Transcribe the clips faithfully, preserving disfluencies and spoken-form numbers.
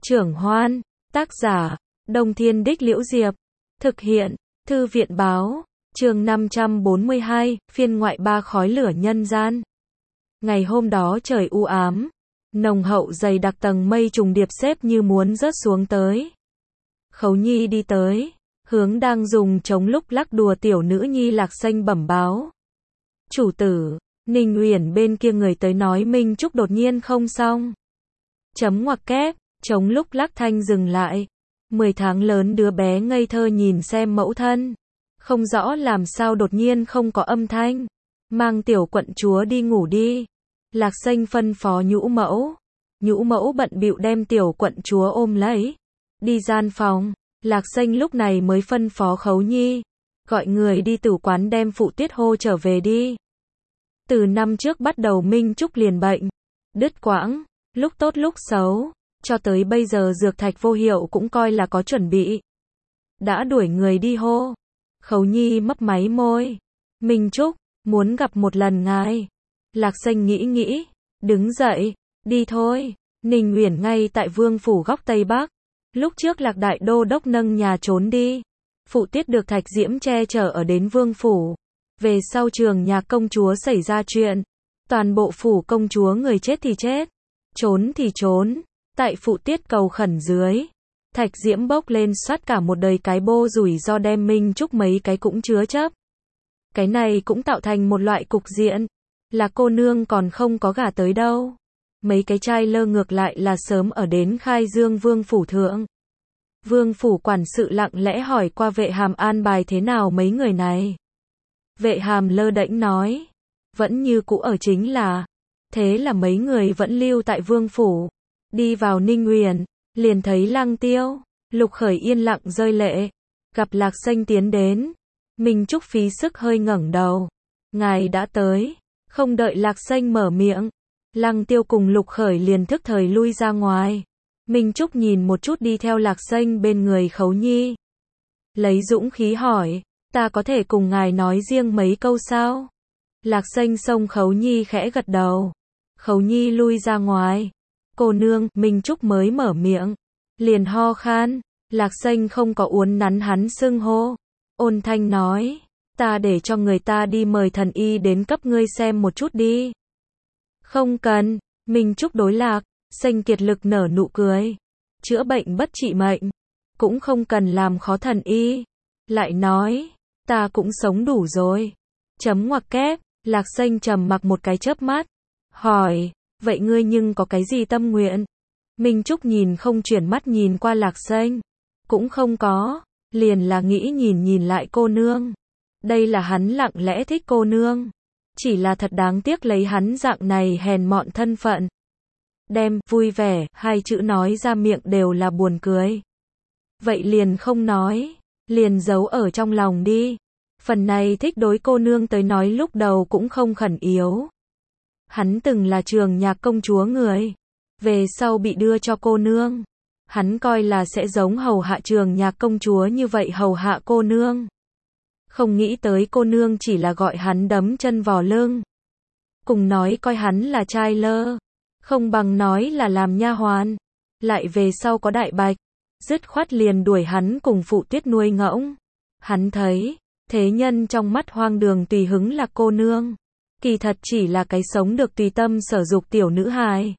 Trưởng Hoan, tác giả, Đông Thiên Đích Liễu Diệp, thực hiện, Thư viện Báo, chương năm trăm bốn mươi hai, phiên ngoại ba khói lửa nhân gian. Ngày hôm đó trời u ám, nồng hậu dày đặc tầng mây trùng điệp xếp như muốn rớt xuống tới. Khấu Nhi đi tới, hướng đang dùng trống lúc lắc đùa tiểu nữ nhi Lạc Xanh bẩm báo. Chủ tử, Ninh Uyển bên kia người tới nói Minh Trúc đột nhiên không xong. Chấm ngoặc kép, trống lúc lắc thanh dừng lại. Mười tháng lớn đứa bé ngây thơ nhìn xem mẫu thân. Không rõ làm sao đột nhiên không có âm thanh. Mang tiểu quận chúa đi ngủ đi. Lạc Xanh phân phó Nhũ Mẫu. Nhũ Mẫu bận bịu đem tiểu quận chúa ôm lấy. Đi gian phòng. Lạc Xanh lúc này mới phân phó Khấu Nhi. Gọi người đi tử quán đem Phụ Tuyết hô trở về đi. Từ năm trước bắt đầu Minh Trúc liền bệnh. Đứt quãng, lúc tốt lúc xấu. Cho tới bây giờ dược thạch vô hiệu cũng coi là có chuẩn bị. Đã đuổi người đi hô. Khấu Nhi mấp máy môi. Minh Trúc, muốn gặp một lần ngài. Lạc Xanh nghĩ nghĩ. Đứng dậy, đi thôi. Ninh Uyển ngay tại Vương phủ góc Tây Bắc. Lúc trước Lạc Đại Đô Đốc nâng nhà trốn đi. Phụ Tiết được Thạch Diễm che chở ở đến Vương phủ. Về sau Trường Nhạc công chúa xảy ra chuyện. Toàn bộ phủ công chúa người chết thì chết. Trốn thì trốn. Tại Phụ Tiết cầu khẩn dưới. Thạch Diễm bốc lên soát cả một đời cái bô rủi do đem Minh Trúc mấy cái cũng chứa chấp. Cái này cũng tạo thành một loại cục diện. Là cô nương còn không có gả tới đâu. Mấy cái trai lơ ngược lại là sớm ở đến Khai Dương Vương phủ thượng. Vương phủ quản sự lặng lẽ hỏi qua Vệ Hàm an bài thế nào mấy người này. Vệ Hàm lơ đễnh nói. Vẫn như cũ ở chính là. Thế là mấy người vẫn lưu tại Vương phủ. Đi vào Ninh Uyển, liền thấy Lăng Tiêu, Lục Khởi yên lặng rơi lệ. Gặp Lạc Xanh tiến đến. Minh Trúc phí sức hơi ngẩng đầu. Ngài đã tới. Không đợi Lạc Xanh mở miệng. Lăng Tiêu cùng Lục Khởi liền thức thời lui ra ngoài. Minh Trúc nhìn một chút đi theo Lạc Xanh bên người Khấu Nhi. Lấy dũng khí hỏi, ta có thể cùng ngài nói riêng mấy câu sao? Lạc Xanh xông Khấu Nhi khẽ gật đầu. Khấu Nhi lui ra ngoài. Cô nương, Minh Trúc mới mở miệng. Liền ho khan. Lạc Xanh không có uốn nắn hắn xưng hô. Ôn thanh nói, ta để cho người ta đi mời thần y đến cấp ngươi xem một chút đi. Không cần. Minh Trúc đối Lạc Xanh kiệt lực nở nụ cười. Chữa bệnh bất trị mệnh. Cũng không cần làm khó thần y. Lại nói, ta cũng sống đủ rồi. Chấm ngoặc kép. Lạc Xanh trầm mặc một cái chớp mắt. Hỏi, vậy ngươi nhưng có cái gì tâm nguyện? Minh Trúc nhìn không chuyển mắt nhìn qua Lạc Xanh. Cũng không có. Liền là nghĩ nhìn nhìn lại cô nương. Đây là hắn lặng lẽ thích cô nương. Chỉ là thật đáng tiếc lấy hắn dạng này hèn mọn thân phận. Đem, vui vẻ, hai chữ nói ra miệng đều là buồn cười. Vậy liền không nói. Liền giấu ở trong lòng đi. Phần này thích đối cô nương tới nói lúc đầu cũng không khẩn yếu. Hắn từng là Trường Nhạc công chúa người. Về sau bị đưa cho cô nương. Hắn coi là sẽ giống hầu hạ Trường Nhạc công chúa như vậy hầu hạ cô nương. Không nghĩ tới cô nương chỉ là gọi hắn đấm chân vò lưng. Cùng nói coi hắn là trai lơ. Không bằng nói là làm nha hoàn. Lại về sau có đại bạch. Dứt khoát liền đuổi hắn cùng Phụ Tuyết nuôi ngỗng. Hắn thấy, thế nhân trong mắt hoang đường tùy hứng là cô nương. Kỳ thật chỉ là cái sống được tùy tâm sở dục tiểu nữ hài.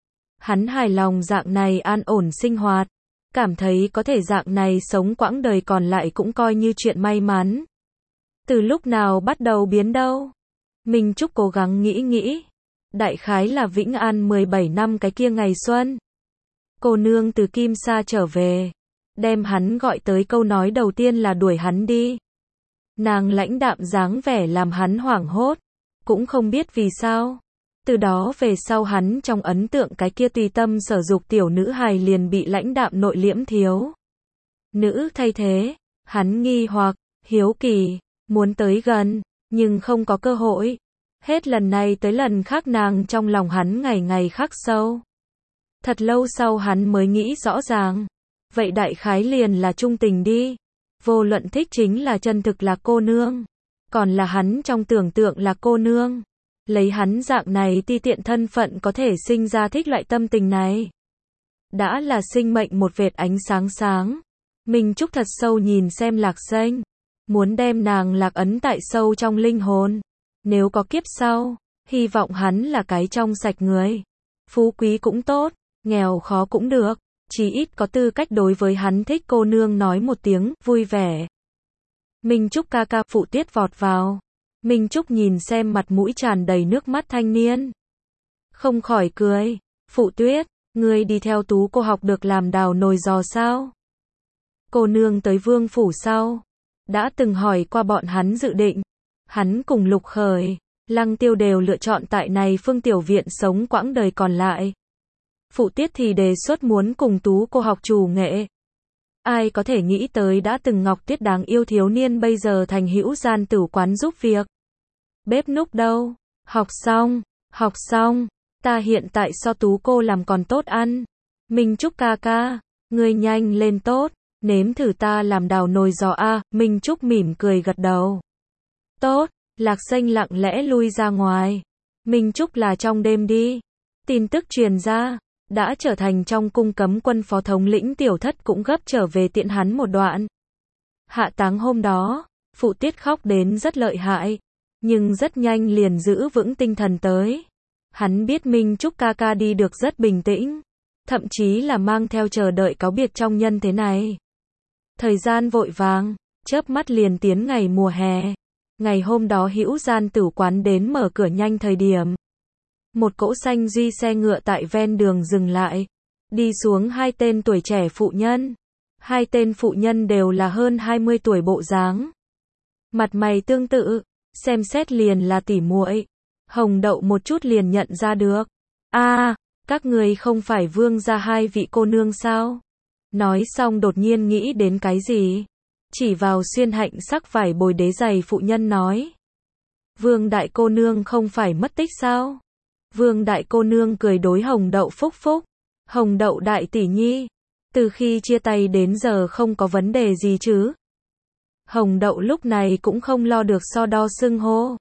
Hắn hài lòng dạng này an ổn sinh hoạt. Cảm thấy có thể dạng này sống quãng đời còn lại cũng coi như chuyện may mắn. Từ lúc nào bắt đầu biến đâu? Minh Trúc cố gắng nghĩ nghĩ. Đại khái là Vĩnh An mười bảy năm cái kia ngày xuân. Cô nương từ Kim Sa trở về. Đem hắn gọi tới câu nói đầu tiên là đuổi hắn đi. Nàng lãnh đạm dáng vẻ làm hắn hoảng hốt. Cũng không biết vì sao. Từ đó về sau hắn trong ấn tượng cái kia tùy tâm sở dục tiểu nữ hài liền bị lãnh đạm nội liễm thiếu. Nữ thay thế. Hắn nghi hoặc, hiếu kỳ, muốn tới gần, nhưng không có cơ hội. Hết lần này tới lần khác nàng trong lòng hắn ngày ngày khắc sâu. Thật lâu sau hắn mới nghĩ rõ ràng. Vậy đại khái liền là trung tình đi. Vô luận thích chính là chân thực là cô nương. Còn là hắn trong tưởng tượng là cô nương. Lấy hắn dạng này ti tiện thân phận có thể sinh ra thích loại tâm tình này. đã là sinh mệnh một vệt ánh sáng sáng. Minh Trúc thật sâu nhìn xem Lạc Xanh, muốn đem nàng lạc ấn tại sâu trong linh hồn. Nếu có kiếp sau, hy vọng hắn là cái trong sạch người. Phú quý cũng tốt, nghèo khó cũng được, chí ít có tư cách đối với hắn thích cô nương nói một tiếng, vui vẻ. Minh Trúc ca ca, Phụ Tuyết vọt vào. Minh Trúc nhìn xem mặt mũi tràn đầy nước mắt thanh niên. Không khỏi cười, Phụ Tuyết, ngươi đi theo Tú cô học được làm đào nồi giò sao? Cô nương tới vương phủ sau, đã từng hỏi qua bọn hắn dự định. Hắn cùng Lục Khởi, Lăng Tiêu đều lựa chọn tại này Phương Tiểu Viện sống quãng đời còn lại. Phụ Tiết thì đề xuất muốn cùng Tú cô học trù nghệ. Ai có thể nghĩ tới đã từng Ngọc Tuyết đáng yêu thiếu niên bây giờ thành hữu gian tử quán giúp việc. Bếp núc đâu? Học xong, học xong, ta hiện tại so Tú cô làm còn tốt ăn. Minh Trúc ca ca, ngươi nhanh lên tốt, nếm thử ta làm đào nồi giò a. Minh Trúc mỉm cười gật đầu. Tốt, Lạc Xanh lặng lẽ lui ra ngoài. Minh Trúc là trong đêm đi. Tin tức truyền ra, đã trở thành trong cung cấm quân phó thống lĩnh Tiểu Thất cũng gấp trở về tiện hắn một đoạn. Hạ táng hôm đó, Phụ Tiết khóc đến rất lợi hại, nhưng rất nhanh liền giữ vững tinh thần tới. Hắn biết Minh Trúc ca ca đi được rất bình tĩnh, thậm chí là mang theo chờ đợi cáo biệt trong nhân thế này. Thời gian vội vàng, chớp mắt liền tiến ngày mùa hè. Ngày hôm đó hữu gian tử quán đến mở cửa nhanh thời điểm. Một cỗ xanh duy xe ngựa tại ven đường dừng lại. Đi xuống hai tên tuổi trẻ phụ nhân. Hai tên phụ nhân đều là hơn hai mươi tuổi bộ dáng. Mặt mày tương tự, xem xét liền là tỉ muội. Hồng Đậu một chút liền nhận ra được. A, à, các người không phải vương gia hai vị cô nương sao? Nói xong đột nhiên nghĩ đến cái gì? Chỉ vào xuyên hạnh sắc vải bồi đế giày phụ nhân nói. Vương đại cô nương không phải mất tích sao? Vương đại cô nương cười đối Hồng Đậu phúc phúc. Hồng Đậu đại tỷ nhi, từ khi chia tay đến giờ không có vấn đề gì chứ? Hồng Đậu lúc này cũng không lo được so đo xưng hô.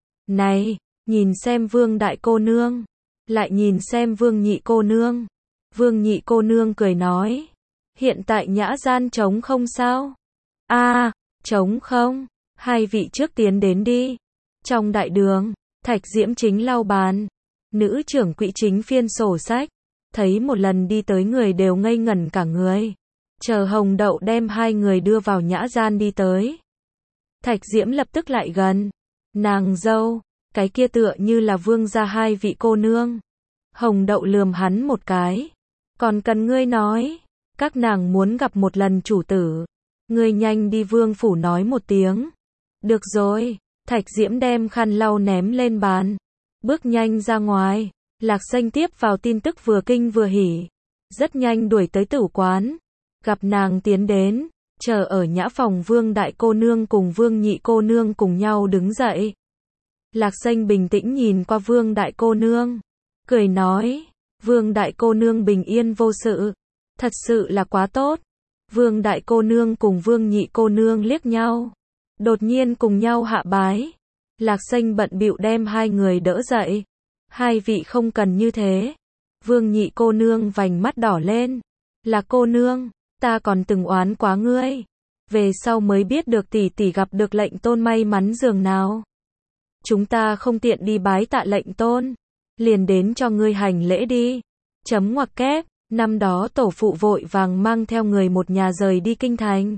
Này, nhìn xem Vương đại cô nương, lại nhìn xem Vương nhị cô nương. Vương nhị cô nương cười nói, hiện tại nhã gian trống không sao? A, à, trống không, hai vị trước tiến đến đi. Trong đại đường, Thạch Diễm chính lau bàn, nữ trưởng quỹ chính phiên sổ sách, thấy một lần đi tới người đều ngây ngẩn cả người. Chờ Hồng Đậu đem hai người đưa vào nhã gian đi tới. Thạch Diễm lập tức lại gần. Nàng dâu, cái kia tựa như là vương gia hai vị cô nương. Hồng Đậu lườm hắn một cái. Còn cần ngươi nói, các nàng muốn gặp một lần chủ tử. Ngươi nhanh đi vương phủ nói một tiếng. Được rồi, Thạch Diễm đem khăn lau ném lên bàn. Bước nhanh ra ngoài. Lạc Xanh tiếp vào tin tức vừa kinh vừa hỉ. Rất nhanh đuổi tới tử quán. Gặp nàng tiến đến, chờ ở nhã phòng Vương đại cô nương cùng Vương nhị cô nương cùng nhau đứng dậy. Lạc Xanh bình tĩnh nhìn qua Vương đại cô nương, cười nói, Vương đại cô nương bình yên vô sự, thật sự là quá tốt. Vương đại cô nương cùng Vương nhị cô nương liếc nhau, đột nhiên cùng nhau hạ bái. Lạc Xanh bận bịu đem hai người đỡ dậy. Hai vị không cần như thế. Vương nhị cô nương vành mắt đỏ lên. Là cô nương, ta còn từng oán quá ngươi. Về sau mới biết được tỷ tỷ gặp được lệnh tôn may mắn dường nào. Chúng ta không tiện đi bái tạ lệnh tôn. Liền đến cho ngươi hành lễ đi. Chấm ngoặc kép, năm đó tổ phụ vội vàng mang theo người một nhà rời đi kinh thành.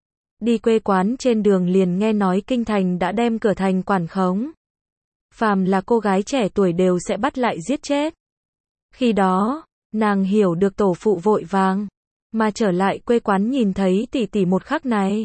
Đi quê quán trên đường liền nghe nói kinh thành đã đem cửa thành quản khống. Phàm là cô gái trẻ tuổi đều sẽ bắt lại giết chết. Khi đó, nàng hiểu được tổ phụ vội vàng, mà trở lại quê quán nhìn thấy tỷ tỷ một khắc này.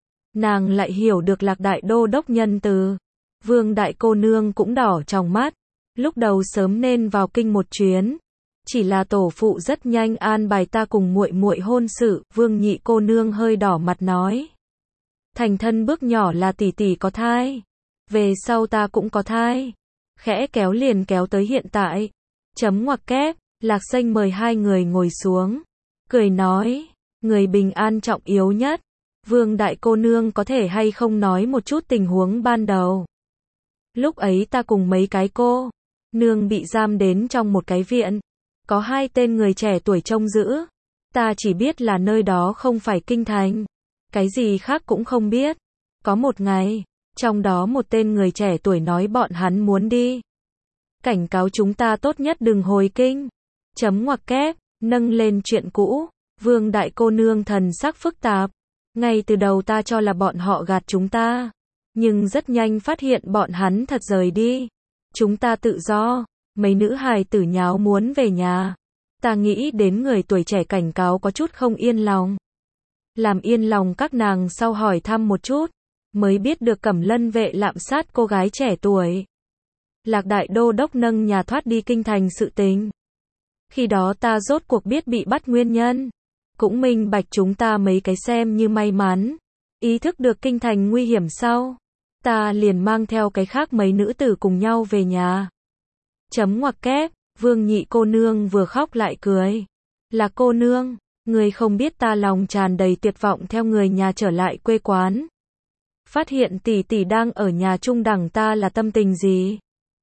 Nàng lại hiểu được Lạc đại đô đốc nhân từ. Vương đại cô nương cũng đỏ trong mắt, lúc đầu sớm nên vào kinh một chuyến. Chỉ là tổ phụ rất nhanh an bài ta cùng muội muội hôn sự. Vương nhị cô nương hơi đỏ mặt nói. Thành thân bước nhỏ là tỷ tỷ có thai. Về sau ta cũng có thai. Khẽ kéo liền kéo tới hiện tại. Chấm ngoặc kép, Lạc Xanh mời hai người ngồi xuống. Cười nói, người bình an trọng yếu nhất. Vương đại cô nương có thể hay không nói một chút tình huống ban đầu. Lúc ấy ta cùng mấy cái cô nương bị giam đến trong một cái viện. có hai tên người trẻ tuổi trông giữ. Ta chỉ biết là nơi đó không phải kinh thành. Cái gì khác cũng không biết. Có một ngày, trong đó một tên người trẻ tuổi nói bọn hắn muốn đi. Cảnh cáo chúng ta tốt nhất đừng hồi kinh. Chấm ngoặc kép, nâng lên chuyện cũ. Vương đại cô nương thần sắc phức tạp. Ngay từ đầu ta cho là bọn họ gạt chúng ta. Nhưng rất nhanh phát hiện bọn hắn thật rời đi. Chúng ta tự do. Mấy nữ hài tử nháo muốn về nhà. Ta nghĩ đến người tuổi trẻ cảnh cáo có chút không yên lòng. Làm yên lòng các nàng sau hỏi thăm một chút. Mới biết được Cẩm Lân vệ lạm sát cô gái trẻ tuổi. Lạc đại đô đốc nâng nhà thoát đi kinh thành sự tình. Khi đó ta rốt cuộc biết bị bắt nguyên nhân. Cũng minh bạch chúng ta mấy cái xem như may mắn. Ý thức được kinh thành nguy hiểm sau. Ta liền mang theo cái khác mấy nữ tử cùng nhau về nhà. Chấm ngoặc kép, Vương nhị cô nương vừa khóc lại cười. Là cô nương, người không biết ta lòng tràn đầy tuyệt vọng theo người nhà trở lại quê quán. Phát hiện tỷ tỷ đang ở nhà chung đẳng ta là tâm tình gì?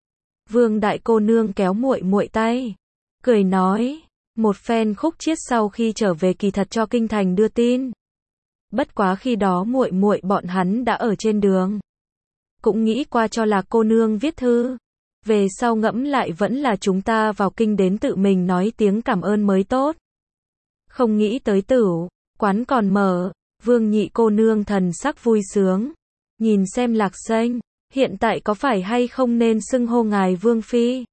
Vương đại cô nương kéo muội muội tay, cười nói, một phen khúc chiết sau khi trở về kỳ thật cho kinh thành đưa tin. Bất quá khi đó muội muội bọn hắn đã ở trên đường. Cũng nghĩ qua cho là cô nương viết thư. Về sau ngẫm lại vẫn là chúng ta vào kinh đến tự mình nói tiếng cảm ơn mới tốt. Không nghĩ tới tửu quán còn mở. Vương nhị cô nương thần sắc vui sướng. Nhìn xem Lạc Xanh, hiện tại có phải hay không nên xưng hô ngài Vương Phi?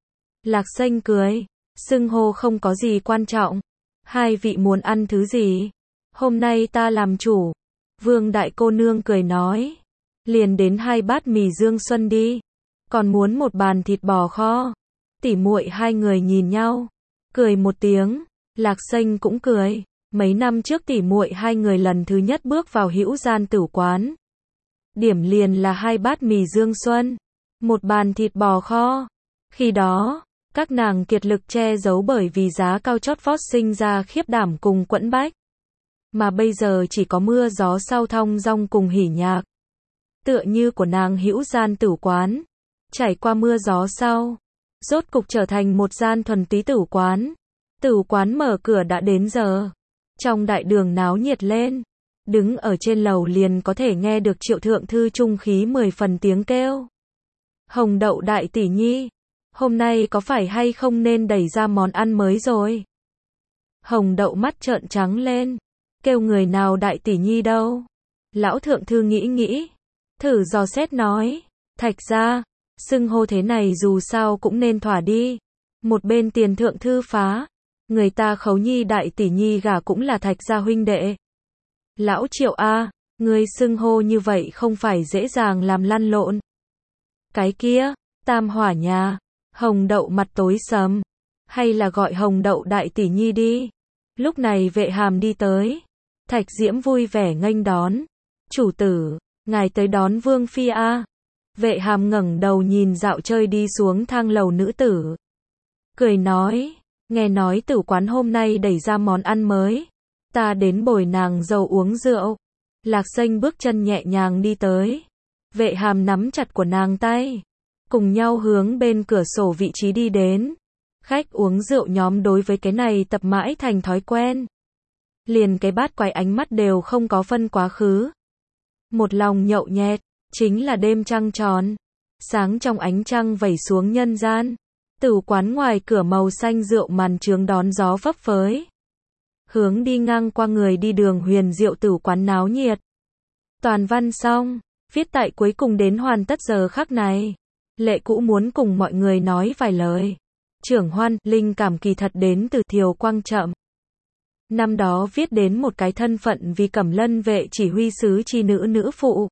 Lạc Xanh cười, xưng hô không có gì quan trọng. Hai vị muốn ăn thứ gì? Hôm nay ta làm chủ. Vương đại cô nương cười nói. Liền đến hai bát mì Dương Xuân đi. Còn muốn một bàn thịt bò kho. Tỉ muội hai người nhìn nhau. Cười một tiếng. Lạc Xanh cũng cười. Mấy năm trước tỉ muội hai người lần thứ nhất bước vào Hữu Gian Tửu quán. Điểm liền là hai bát mì Dương Xuân. Một bàn thịt bò kho. Khi đó, các nàng kiệt lực che giấu bởi vì giá cao chót vót sinh ra khiếp đảm cùng quẫn bách. Mà bây giờ chỉ có mưa gió sau thong dong cùng hỉ nhạc. Tựa như của nàng Hữu Gian Tửu quán. Trải qua mưa gió sau. Rốt cục trở thành một gian thuần túy tửu quán. Tửu quán mở cửa đã đến giờ. Trong đại đường náo nhiệt lên. Đứng ở trên lầu liền có thể nghe được Triệu thượng thư trung khí mười phần tiếng kêu. Hồng đậu đại tỷ nhi. Hôm nay có phải hay không nên đẩy ra món ăn mới rồi? Hồng đậu mắt trợn trắng lên. Kêu người nào đại tỷ nhi đâu? Lão thượng thư nghĩ nghĩ. Thử dò xét nói. Thạch gia. Xưng hô thế này dù sao cũng nên thỏa đi. Một bên tiền thượng thư phá. Người ta Khấu nhi đại tỷ nhi gả cũng là Thạch gia huynh đệ. Lão Triệu a, ngươi xưng hô như vậy không phải dễ dàng làm lăn lộn. Cái kia, tam hỏa nhà. Hồng đậu mặt tối sầm. Hay là gọi Hồng đậu đại tỷ nhi đi. Lúc này Vệ Hàm đi tới. Thạch Diễm vui vẻ nghênh đón. Chủ tử, ngài tới đón Vương Phi a. Vệ Hàm ngẩng đầu nhìn dạo chơi đi xuống thang lầu nữ tử. Cười nói, nghe nói tử quán hôm nay đẩy ra món ăn mới. Ta đến bồi nàng dâu uống rượu. Lạc Xanh bước chân nhẹ nhàng đi tới. Vệ Hàm nắm chặt của nàng tay. Cùng nhau hướng bên cửa sổ vị trí đi đến. Khách uống rượu nhóm đối với cái này tập mãi thành thói quen. Liền cái bát quái ánh mắt đều không có phân quá khứ. Một lòng nhậu nhẹt, chính là đêm trăng tròn. Sáng trong ánh trăng vẩy xuống nhân gian. Tửu quán ngoài cửa màu xanh rượu màn trướng đón gió phấp phới. Hướng đi ngang qua người đi đường huyền diệu tửu quán náo nhiệt. Toàn văn xong, viết tại cuối cùng đến hoàn tất giờ khắc này. Lệ Cũ muốn cùng mọi người nói vài lời. Trưởng Hoan, linh cảm kỳ thật đến từ Thiều Quang Trậm. Năm đó viết đến một cái thân phận vì Cẩm Lân vệ chỉ huy sứ chi nữ nữ phụ.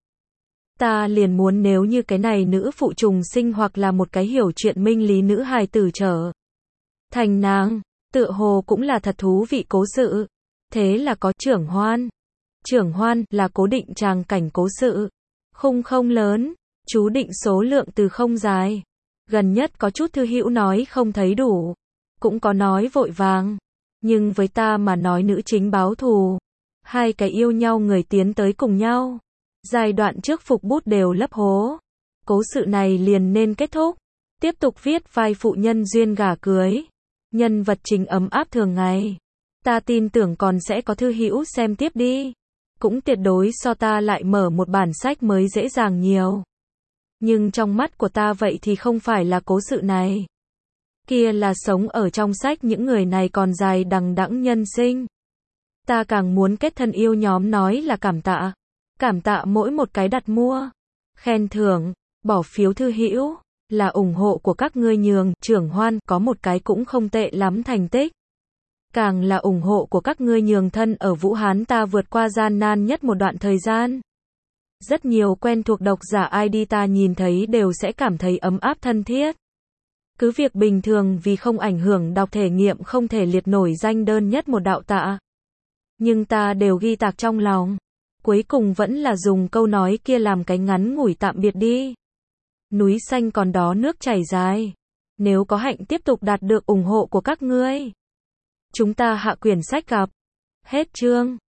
Ta liền muốn nếu như cái này nữ phụ trùng sinh hoặc là một cái hiểu chuyện minh lý nữ hài tử trở thành nàng, tựa hồ cũng là thật thú vị cố sự. Thế là có Trưởng Hoan. Trưởng Hoan là cố định tràng cảnh cố sự. Khung không lớn, chú định số lượng từ không dài. Gần nhất có chút thư hữu nói không thấy đủ. Cũng có nói vội vàng. Nhưng với ta mà nói nữ chính báo thù. Hai cái yêu nhau người tiến tới cùng nhau. Giai đoạn trước phục bút đều lấp hố. Cố sự này liền nên kết thúc. Tiếp tục viết vai phụ nhân duyên gả cưới. Nhân vật chính ấm áp thường ngày. Ta tin tưởng còn sẽ có thư hữu xem tiếp đi. Cũng tuyệt đối so ta lại mở một bản sách mới dễ dàng nhiều. Nhưng trong mắt của ta vậy thì không phải là cố sự này. Kia là sống ở trong sách những người này còn dài đằng đẵng nhân sinh. Ta càng muốn kết thân yêu nhóm nói là cảm tạ. Cảm tạ mỗi một cái đặt mua, khen thưởng, bỏ phiếu thư hữu, là ủng hộ của các ngươi nhường, trưởng Hoan, có một cái cũng không tệ lắm thành tích. Càng là ủng hộ của các ngươi nhường thân ở Vũ Hán ta vượt qua gian nan nhất một đoạn thời gian. Rất nhiều quen thuộc độc giả i đê ta nhìn thấy đều sẽ cảm thấy ấm áp thân thiết. Cứ việc bình thường vì không ảnh hưởng đọc thể nghiệm không thể liệt nổi danh đơn nhất một đạo tạ. Nhưng ta đều ghi tạc trong lòng. Cuối cùng vẫn là dùng câu nói kia làm cái ngắn ngủi tạm biệt đi. Núi xanh còn đó nước chảy dài. Nếu có hạnh tiếp tục đạt được ủng hộ của các ngươi, chúng ta hạ quyển sách gặp. Hết chương.